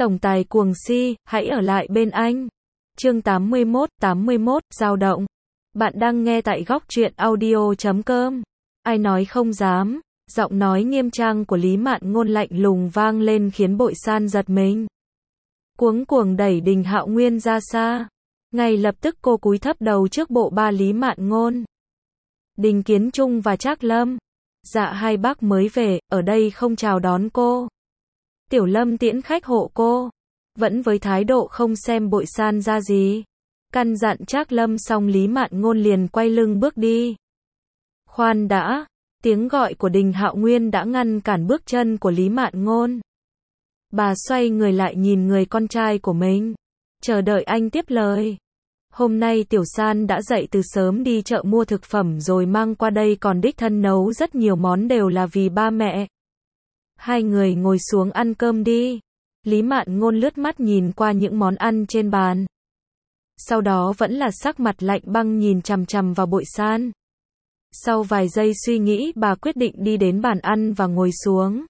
Tổng tài cuồng si, hãy ở lại bên anh. Chương 81, dao động. Bạn đang nghe tại góc truyện audio.com. Ai nói không dám, giọng nói nghiêm trang của Lý Mạn Ngôn lạnh lùng vang lên khiến Bội San giật mình. Cuống cuồng đẩy Đình Hạo Nguyên ra xa. Ngay lập tức cô cúi thấp đầu trước bộ ba Lý Mạn Ngôn. Đình Kiến Trung và Trác Lâm. Dạ hai bác mới về, ở đây không chào đón cô. Tiểu Lâm tiễn khách hộ cô. Vẫn với thái độ không xem Bội San ra gì. Căn dặn Trác Lâm xong Lý Mạn Ngôn liền quay lưng bước đi. Khoan đã, tiếng gọi của Đình Hạo Nguyên đã ngăn cản bước chân của Lý Mạn Ngôn. Bà xoay người lại nhìn người con trai của mình, chờ đợi anh tiếp lời. Hôm nay Tiểu San đã dậy từ sớm đi chợ mua thực phẩm rồi mang qua đây, còn đích thân nấu rất nhiều món đều là vì ba mẹ. Hai người ngồi xuống ăn cơm đi. Lý Mạn Ngôn lướt mắt nhìn qua những món ăn trên bàn. Sau đó vẫn là sắc mặt lạnh băng nhìn chằm chằm vào Bội San. Sau vài giây suy nghĩ, bà quyết định đi đến bàn ăn và ngồi xuống.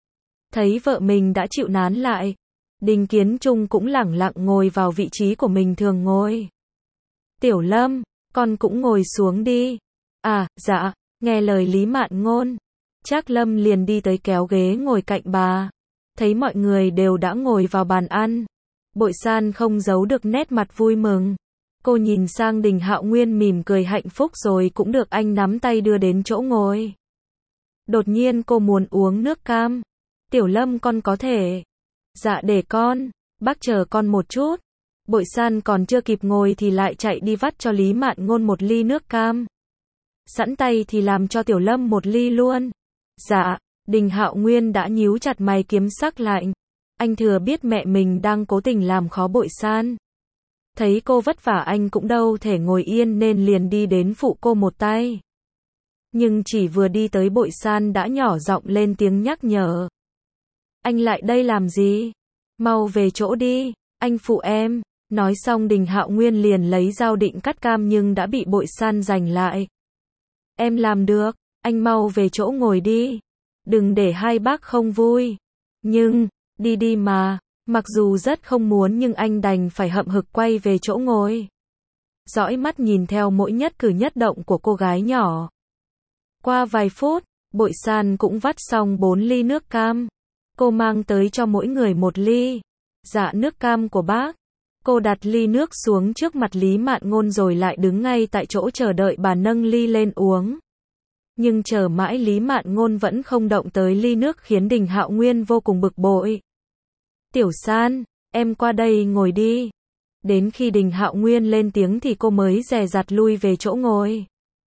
Thấy vợ mình đã chịu nán lại, Đình Kiến Trung cũng lẳng lặng ngồi vào vị trí của mình thường ngồi. Tiểu Lâm, con cũng ngồi xuống đi. À, dạ, nghe lời Lý Mạn Ngôn. Trác Lâm liền đi tới kéo ghế ngồi cạnh bà. Thấy mọi người đều đã ngồi vào bàn ăn, Bội San không giấu được nét mặt vui mừng. Cô nhìn sang Đình Hạo Nguyên mỉm cười hạnh phúc rồi cũng được anh nắm tay đưa đến chỗ ngồi. Đột nhiên cô muốn uống nước cam. Tiểu Lâm, con có thể. Dạ để con, bác chờ con một chút. Bội San còn chưa kịp ngồi thì lại chạy đi vắt cho Lý Mạn Ngôn một ly nước cam. Sẵn tay thì làm cho Tiểu Lâm một ly luôn. Dạ. Đình Hạo Nguyên đã nhíu chặt mày kiếm sắc lạnh. Anh thừa biết mẹ mình đang cố tình làm khó Bội San. Thấy cô vất vả anh cũng đâu thể ngồi yên nên liền đi đến phụ cô một tay. Nhưng chỉ vừa đi tới Bội San đã nhỏ giọng lên tiếng nhắc nhở. Anh lại đây làm gì? Mau về chỗ đi, anh phụ em. Nói xong Đình Hạo Nguyên liền lấy dao định cắt cam nhưng đã bị Bội San giành lại. Em làm được, anh mau về chỗ ngồi đi. Đừng để hai bác không vui. Nhưng, đi đi mà. Mặc dù rất không muốn nhưng anh đành phải hậm hực quay về chỗ ngồi. Dõi mắt nhìn theo mỗi nhất cử nhất động của cô gái nhỏ. Qua vài phút, Bội San cũng vắt xong 4 ly nước cam. Cô mang tới cho mỗi người một ly. Dạ nước cam của bác. Cô đặt ly nước xuống trước mặt Lý Mạn Ngôn rồi lại đứng ngay tại chỗ chờ đợi bà nâng ly lên uống. Nhưng chờ mãi Lý Mạn Ngôn vẫn không động tới ly nước khiến Đình Hạo Nguyên vô cùng bực bội. Tiểu San, em qua đây ngồi đi. Đến khi Đình Hạo Nguyên lên tiếng thì cô mới dè dặt lui về chỗ ngồi.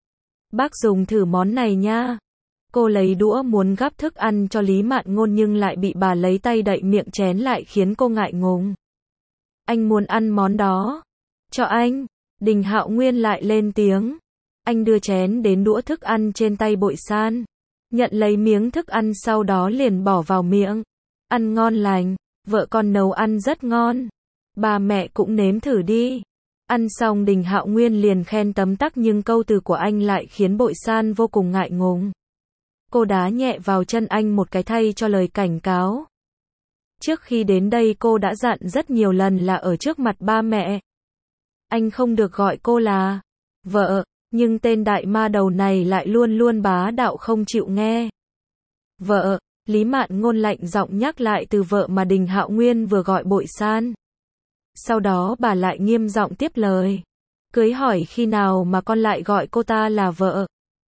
Bác dùng thử món này nha. Cô lấy đũa muốn gắp thức ăn cho Lý Mạn Ngôn nhưng lại bị bà lấy tay đậy miệng chén lại khiến cô ngại ngùng. Anh muốn ăn món đó. Cho anh. Đình Hạo Nguyên lại lên tiếng. Anh đưa chén đến đũa thức ăn trên tay Bội San. Nhận lấy miếng thức ăn sau đó liền bỏ vào miệng. Ăn ngon lành. Vợ con nấu ăn rất ngon. Bà mẹ cũng nếm thử đi. Ăn xong Đình Hạo Nguyên liền khen tấm tắc nhưng câu từ của anh lại khiến Bội San vô cùng ngại ngùng. Cô đá nhẹ vào chân anh một cái thay cho lời cảnh cáo. Trước khi đến đây cô đã dặn rất nhiều lần là ở trước mặt ba mẹ. Anh không được gọi cô là vợ, nhưng tên đại ma đầu này lại luôn luôn bá đạo không chịu nghe. Vợ, Lý Mạn Ngôn lạnh giọng nhắc lại từ vợ mà Đình Hạo Nguyên vừa gọi Bội San. Sau đó bà lại nghiêm giọng tiếp lời. Cưới hỏi khi nào mà con lại gọi cô ta là vợ?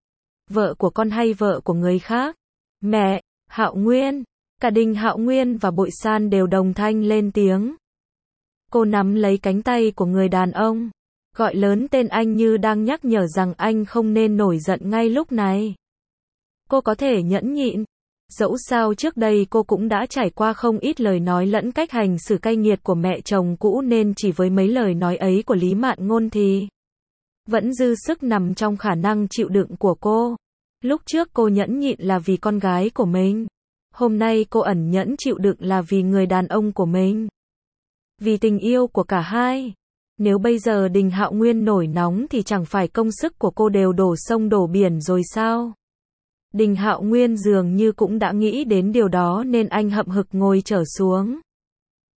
Vợ của con hay vợ của người khác? Mẹ, Hạo Nguyên. Cả Đình Hạo Nguyên và Bội San đều đồng thanh lên tiếng. Cô nắm lấy cánh tay của người đàn ông, gọi lớn tên anh như đang nhắc nhở rằng anh không nên nổi giận ngay lúc này. Cô có thể nhẫn nhịn. Dẫu sao trước đây cô cũng đã trải qua không ít lời nói lẫn cách hành xử cay nghiệt của mẹ chồng cũ nên chỉ với mấy lời nói ấy của Lý Mạn Ngôn thì vẫn dư sức nằm trong khả năng chịu đựng của cô. Lúc trước cô nhẫn nhịn là vì con gái của mình. Hôm nay cô ẩn nhẫn chịu đựng là vì người đàn ông của mình. Vì tình yêu của cả hai. Nếu bây giờ Đình Hạo Nguyên nổi nóng thì chẳng phải công sức của cô đều đổ sông đổ biển rồi sao? Đình Hạo Nguyên dường như cũng đã nghĩ đến điều đó nên anh hậm hực ngồi trở xuống.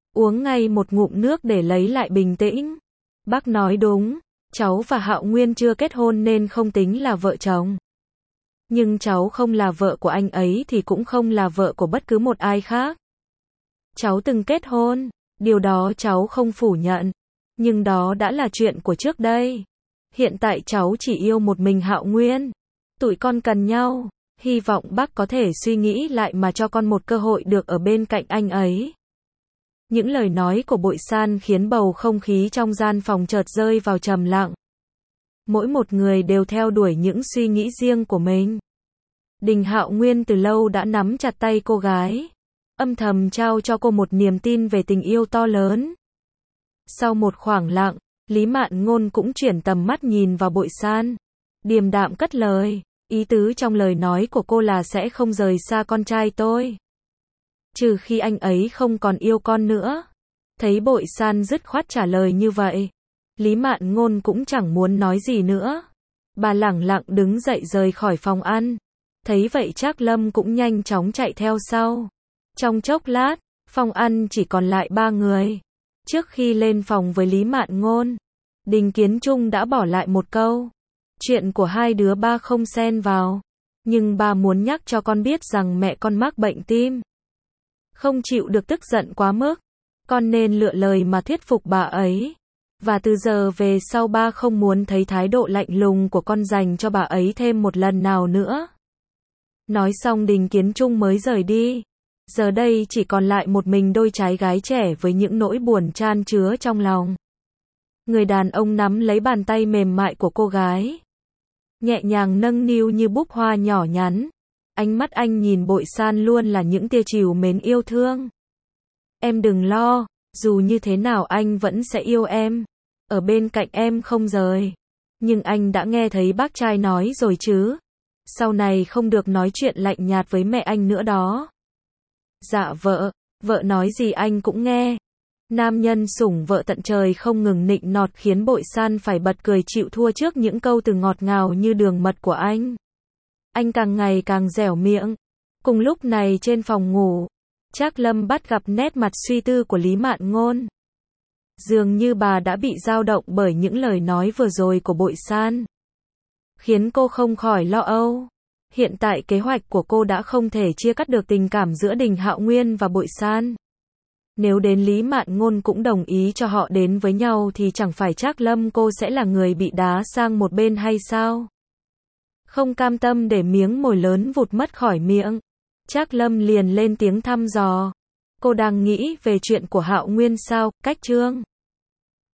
uống ngay một ngụm nước để lấy lại bình tĩnh. Bác nói đúng, cháu và Hạo Nguyên chưa kết hôn nên không tính là vợ chồng. Nhưng cháu không là vợ của anh ấy thì cũng không là vợ của bất cứ một ai khác. Cháu từng kết hôn, điều đó cháu không phủ nhận. Nhưng đó đã là chuyện của trước đây. Hiện tại cháu chỉ yêu một mình Hạo Nguyên. Tụi con cần nhau. Hy vọng bác có thể suy nghĩ lại mà cho con một cơ hội được ở bên cạnh anh ấy. Những lời nói của Bội San khiến bầu không khí trong gian phòng chợt rơi vào trầm lặng. Mỗi một người đều theo đuổi những suy nghĩ riêng của mình. Đình Hạo Nguyên từ lâu đã nắm chặt tay cô gái, âm thầm trao cho cô một niềm tin về tình yêu to lớn. Sau một khoảng lặng, Lý Mạn Ngôn cũng chuyển tầm mắt nhìn vào Bội San, điềm đạm cất lời, ý tứ trong lời nói của cô là sẽ không rời xa con trai tôi. Trừ khi anh ấy không còn yêu con nữa. Thấy Bội San dứt khoát trả lời như vậy, Lý Mạn Ngôn cũng chẳng muốn nói gì nữa. Bà lẳng lặng đứng dậy rời khỏi phòng ăn. Thấy vậy Trác Lâm cũng nhanh chóng chạy theo sau. Trong chốc lát, phòng ăn chỉ còn lại 3 người. Trước khi lên phòng với Lý Mạn Ngôn, Đình Kiến Trung đã bỏ lại một câu. Chuyện của hai đứa ba không xen vào. Nhưng ba muốn nhắc cho con biết rằng mẹ con mắc bệnh tim. Không chịu được tức giận quá mức. Con nên lựa lời mà thuyết phục bà ấy. Và từ giờ về sau ba không muốn thấy thái độ lạnh lùng của con dành cho bà ấy thêm một lần nào nữa. Nói xong Đình Kiến Trung mới rời đi. Giờ đây chỉ còn lại một mình đôi trai gái trẻ với những nỗi buồn chan chứa trong lòng. Người đàn ông nắm lấy bàn tay mềm mại của cô gái, nhẹ nhàng nâng niu như búp hoa nhỏ nhắn. Ánh mắt anh nhìn Bội San luôn là những tia trìu mến yêu thương. Em đừng lo, dù như thế nào anh vẫn sẽ yêu em, ở bên cạnh em không rời. Nhưng anh đã nghe thấy bác trai nói rồi chứ. Sau này không được nói chuyện lạnh nhạt với mẹ anh nữa đó. Dạ vợ nói gì anh cũng nghe. Nam nhân sủng vợ tận trời không ngừng nịnh nọt khiến Bội San phải bật cười chịu thua trước những câu từ ngọt ngào như đường mật của anh. Anh càng ngày càng dẻo miệng. Cùng lúc này trên phòng ngủ, Trác Lâm bắt gặp nét mặt suy tư của Lý Mạn Ngôn. Dường như bà đã bị dao động bởi những lời nói vừa rồi của Bội San, khiến cô không khỏi lo âu. Hiện tại kế hoạch của cô đã không thể chia cắt được tình cảm giữa Đình Hạo Nguyên và Bội San. Nếu đến Lý Mạn Ngôn cũng đồng ý cho họ đến với nhau thì chẳng phải Trác Lâm cô sẽ là người bị đá sang một bên hay sao? Không cam tâm để miếng mồi lớn vụt mất khỏi miệng, Trác Lâm liền lên tiếng thăm dò. Cô đang nghĩ về chuyện của Hạo Nguyên sao, Cách Trương?